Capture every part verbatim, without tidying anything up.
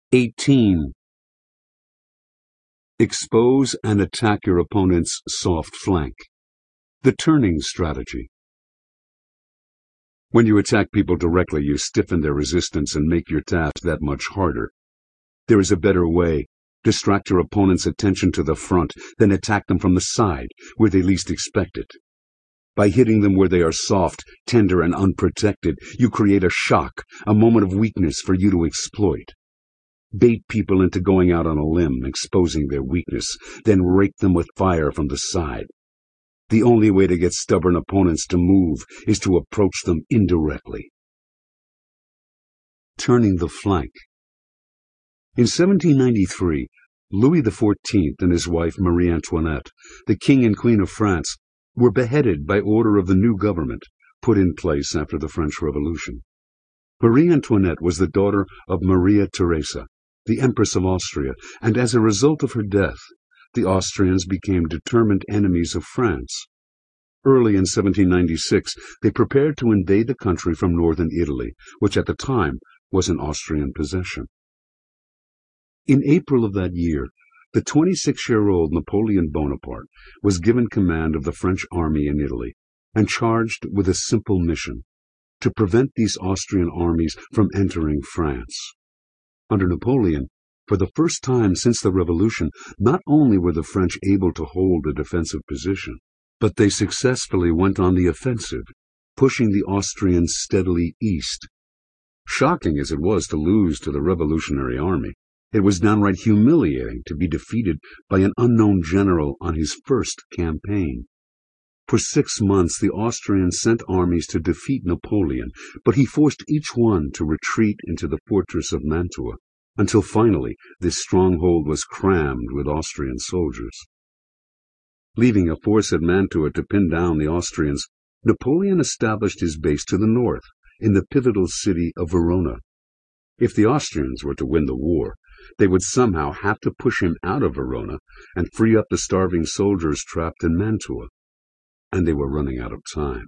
eighteen. Expose and attack your opponent's soft flank. The turning strategy. When you attack people directly, you stiffen their resistance and make your task that much harder. There is a better way. Distract your opponent's attention to the front, then attack them from the side, where they least expect it. By hitting them where they are soft, tender, and unprotected, you create a shock, a moment of weakness for you to exploit. Bait people into going out on a limb, exposing their weakness, then rake them with fire from the side. The only way to get stubborn opponents to move is to approach them indirectly. Turning the flank. In seventeen ninety-three, Louis the fourteenth and his wife Marie Antoinette, the King and Queen of France, were beheaded by order of the new government put in place after the French Revolution. Marie Antoinette was the daughter of Maria Theresa, the Empress of Austria, and as a result of her death, the Austrians became determined enemies of France. Early in seventeen ninety-six, they prepared to invade the country from northern Italy, which at the time was an Austrian possession. In April of that year, the twenty-six-year-old Napoleon Bonaparte was given command of the French army in Italy and charged with a simple mission: to prevent these Austrian armies from entering France. Under Napoleon, for the first time since the Revolution, not only were the French able to hold a defensive position, but they successfully went on the offensive, pushing the Austrians steadily east. Shocking as it was to lose to the Revolutionary Army, it was downright humiliating to be defeated by an unknown general on his first campaign. For six months the Austrians sent armies to defeat Napoleon, but he forced each one to retreat into the fortress of Mantua, until finally this stronghold was crammed with Austrian soldiers. Leaving a force at Mantua to pin down the Austrians, Napoleon established his base to the north, in the pivotal city of Verona. If the Austrians were to win the war, they would somehow have to push him out of Verona and free up the starving soldiers trapped in Mantua. And they were running out of time.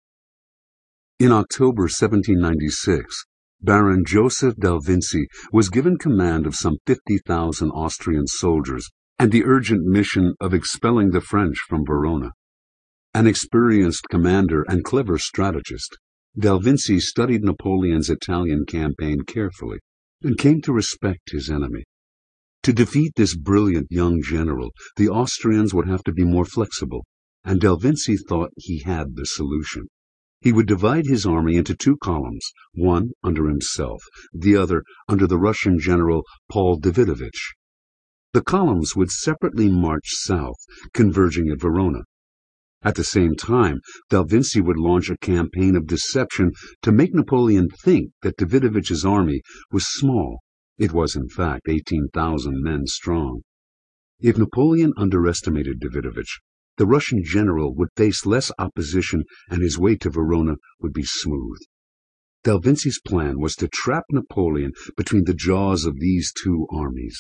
In October seventeen ninety-six, Baron Joseph Dal Vinci was given command of some fifty thousand Austrian soldiers and the urgent mission of expelling the French from Verona. An experienced commander and clever strategist, Dal Vinci studied Napoleon's Italian campaign carefully and came to respect his enemy. To defeat this brilliant young general, the Austrians would have to be more flexible, and Dal Vinci thought he had the solution. He would divide his army into two columns, one under himself, the other under the Russian general Paul Davidovich. The columns would separately march south, converging at Verona. At the same time, Dal Vinci would launch a campaign of deception to make Napoleon think that Davidovich's army was small. It was, in fact, eighteen thousand men strong. If Napoleon underestimated Davidovich, the Russian general would face less opposition and his way to Verona would be smooth. Dal Vinci's plan was to trap Napoleon between the jaws of these two armies.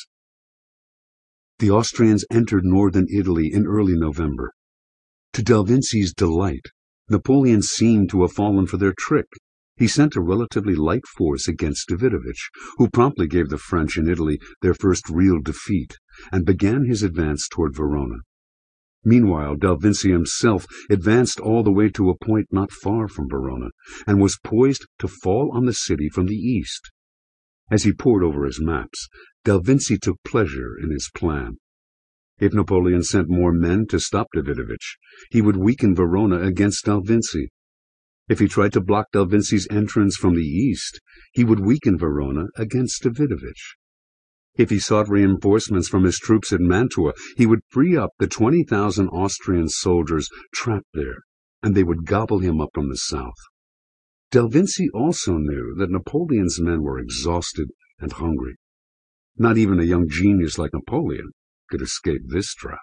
The Austrians entered northern Italy in early November. To Dal Vinci's delight, Napoleon seemed to have fallen for their trick. He sent a relatively light force against Davidovich, who promptly gave the French in Italy their first real defeat, and began his advance toward Verona. Meanwhile, Dal Vinci himself advanced all the way to a point not far from Verona, and was poised to fall on the city from the east. As he pored over his maps, Dal Vinci took pleasure in his plan. If Napoleon sent more men to stop Davidovich, he would weaken Verona against Dal Vinci. If he tried to block Dal Vinci's entrance from the east, he would weaken Verona against Davidovich. If he sought reinforcements from his troops at Mantua, he would free up the twenty thousand Austrian soldiers trapped there, and they would gobble him up from the south. Dal Vinci also knew that Napoleon's men were exhausted and hungry. Not even a young genius like Napoleon could escape this trap.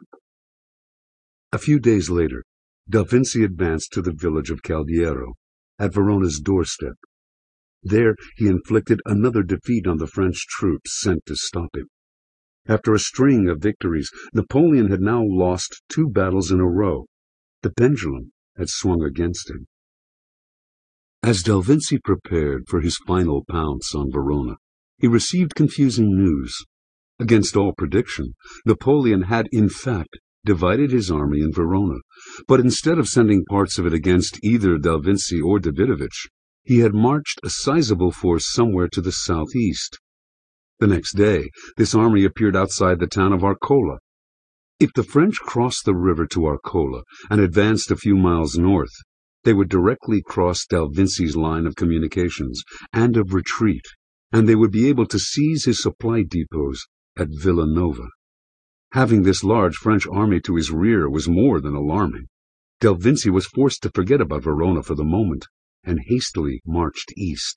A few days later, Dal Vinci advanced to the village of Caldiero, at Verona's doorstep. There he inflicted another defeat on the French troops sent to stop him. After a string of victories, Napoleon had now lost two battles in a row. The pendulum had swung against him. As Dal Vinci prepared for his final pounce on Verona, He received confusing news. Against all prediction, Napoleon had, in fact, divided his army in Verona, but instead of sending parts of it against either Dal Vinci or Davidovich, he had marched a sizable force somewhere to the southeast. The next day, this army appeared outside the town of Arcola. If the French crossed the river to Arcola and advanced a few miles north, they would directly cross Dal Vinci's line of communications and of retreat, and they would be able to seize his supply depots at Villanova. Having this large French army to his rear was more than alarming. Dal Vinci was forced to forget about Verona for the moment, and hastily marched east.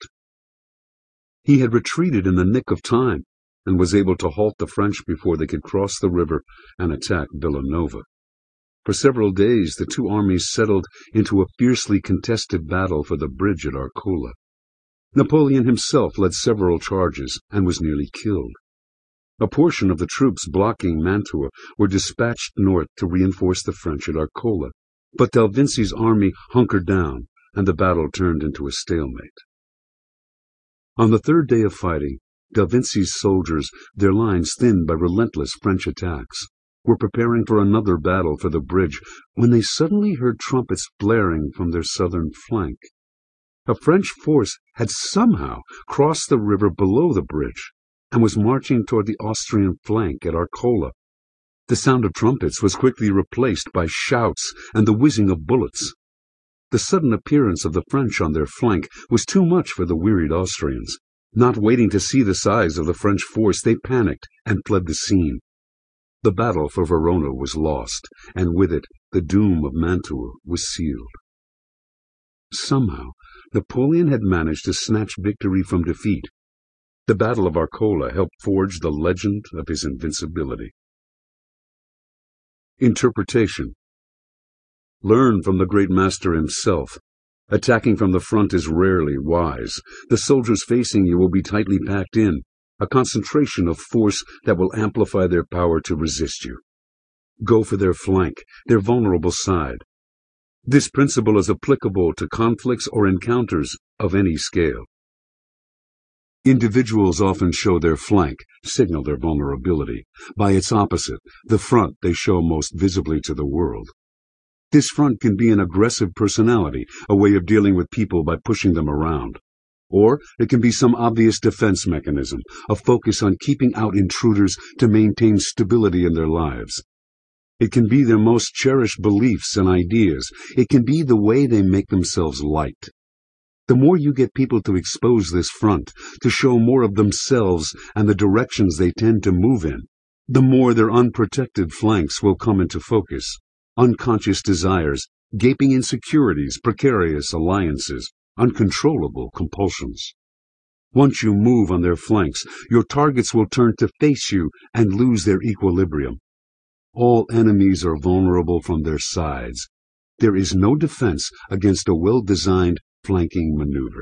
He had retreated in the nick of time, and was able to halt the French before they could cross the river and attack Villanova. For several days the two armies settled into a fiercely contested battle for the bridge at Arcola. Napoleon himself led several charges and was nearly killed. A portion of the troops blocking Mantua were dispatched north to reinforce the French at Arcola, but Dal Vinci's army hunkered down, and the battle turned into a stalemate. On the third day of fighting, Dal Vinci's soldiers, their lines thinned by relentless French attacks, were preparing for another battle for the bridge when they suddenly heard trumpets blaring from their southern flank. A French force had somehow crossed the river below the bridge and was marching toward the Austrian flank at Arcola. The sound of trumpets was quickly replaced by shouts and the whizzing of bullets. The sudden appearance of the French on their flank was too much for the wearied Austrians. Not waiting to see the size of the French force, they panicked and fled the scene. The battle for Verona was lost, and with it the doom of Mantua was sealed. Somehow, Napoleon had managed to snatch victory from defeat. The Battle of Arcola helped forge the legend of his invincibility. Interpretation. Learn from the great master himself. Attacking from the front is rarely wise. The soldiers facing you will be tightly packed in, a concentration of force that will amplify their power to resist you. Go for their flank, their vulnerable side. This principle is applicable to conflicts or encounters of any scale. Individuals often show their flank, signal their vulnerability. By its opposite, the front, they show most visibly to the world. This front can be an aggressive personality, a way of dealing with people by pushing them around. Or it can be some obvious defense mechanism, a focus on keeping out intruders to maintain stability in their lives. It can be their most cherished beliefs and ideas. It can be the way they make themselves liked. The more you get people to expose this front, to show more of themselves and the directions they tend to move in, the more their unprotected flanks will come into focus. Unconscious desires, gaping insecurities, precarious alliances, uncontrollable compulsions. Once you move on their flanks, your targets will turn to face you and lose their equilibrium. All enemies are vulnerable from their sides. There is no defense against a well-designed flanking maneuver.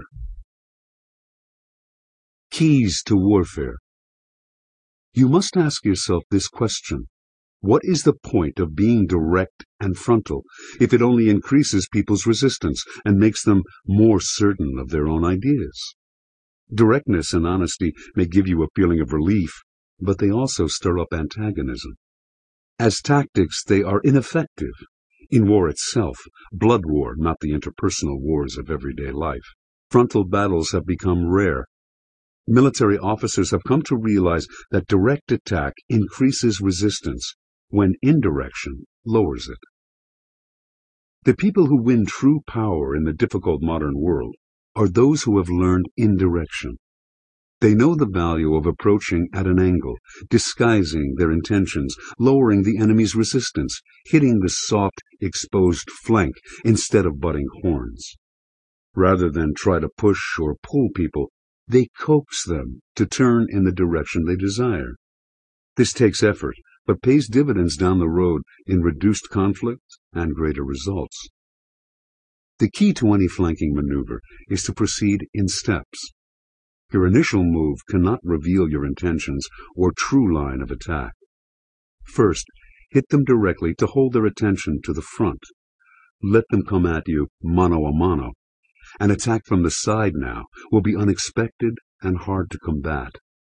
Keys to warfare. You must ask yourself this question. What is the point of being direct and frontal if it only increases people's resistance and makes them more certain of their own ideas? Directness and honesty may give you a feeling of relief, but they also stir up antagonism. As tactics, they are ineffective. In war itself, blood war, not the interpersonal wars of everyday life, frontal battles have become rare. Military officers have come to realize that direct attack increases resistance, when indirection lowers it. The people who win true power in the difficult modern world are those who have learned indirection. They know the value of approaching at an angle, disguising their intentions, lowering the enemy's resistance, hitting the soft, exposed flank instead of butting horns. Rather than try to push or pull people, they coax them to turn in the direction they desire. This takes effort, but pays dividends down the road in reduced conflict and greater results. The key to any flanking maneuver is to proceed in steps. Your initial move cannot reveal your intentions or true line of attack. First, hit them directly to hold their attention to the front. Let them come at you mano a mano. An attack from the side now will be unexpected and hard to combat.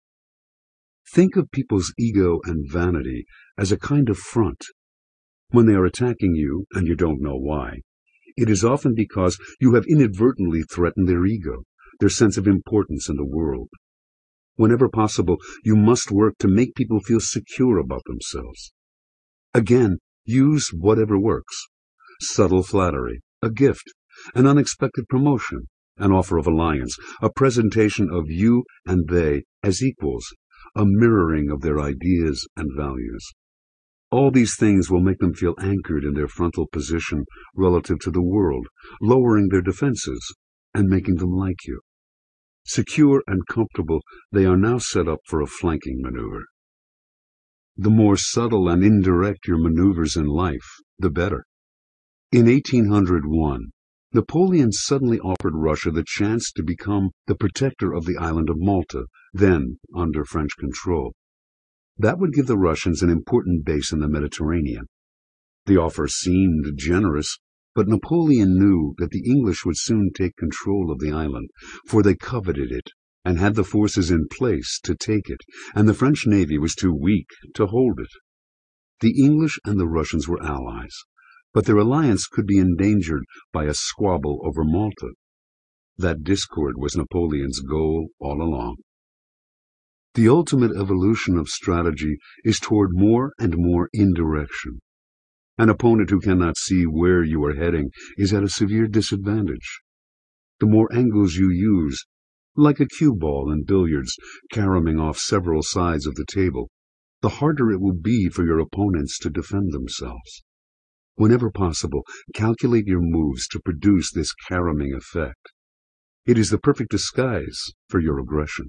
Think of people's ego and vanity as a kind of front. When they are attacking you and you don't know why, it is often because you have inadvertently threatened their ego, their sense of importance in the world. Whenever possible, you must work to make people feel secure about themselves. Again, use whatever works. Subtle flattery, a gift, an unexpected promotion, an offer of alliance, a presentation of you and they as equals, a mirroring of their ideas and values. All these things will make them feel anchored in their frontal position relative to the world, lowering their defenses and making them like you. Secure and comfortable, they are now set up for a flanking maneuver. The more subtle and indirect your maneuvers in life, the better. In eighteen hundred one, Napoleon suddenly offered Russia the chance to become the protector of the island of Malta, then under French control. That would give the Russians an important base in the Mediterranean. The offer seemed generous, but Napoleon knew that the English would soon take control of the island, for they coveted it and had the forces in place to take it, and the French navy was too weak to hold it. The English and the Russians were allies, but their alliance could be endangered by a squabble over Malta. That discord was Napoleon's goal all along. The ultimate evolution of strategy is toward more and more indirection. An opponent who cannot see where you are heading is at a severe disadvantage. The more angles you use, like a cue ball in billiards caroming off several sides of the table, the harder it will be for your opponents to defend themselves. Whenever possible, calculate your moves to produce this caroming effect. It is the perfect disguise for your aggression.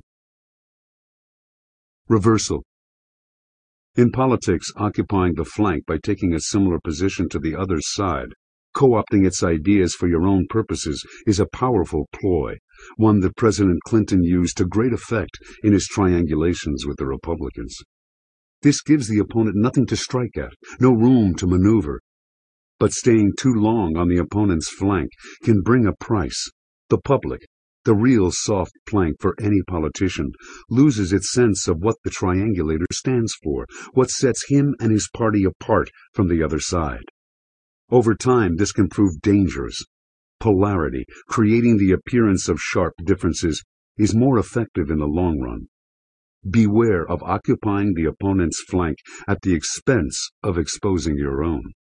Reversal. In politics, occupying the flank by taking a similar position to the other side, co-opting its ideas for your own purposes, is a powerful ploy, one that President Clinton used to great effect in his triangulations with the Republicans. This gives the opponent nothing to strike at, no room to maneuver. But staying too long on the opponent's flank can bring a price. The public, the real soft plank for any politician, loses its sense of what the triangulator stands for, what sets him and his party apart from the other side. Over time, this can prove dangerous. Polarity, creating the appearance of sharp differences, is more effective in the long run. Beware of occupying the opponent's flank at the expense of exposing your own.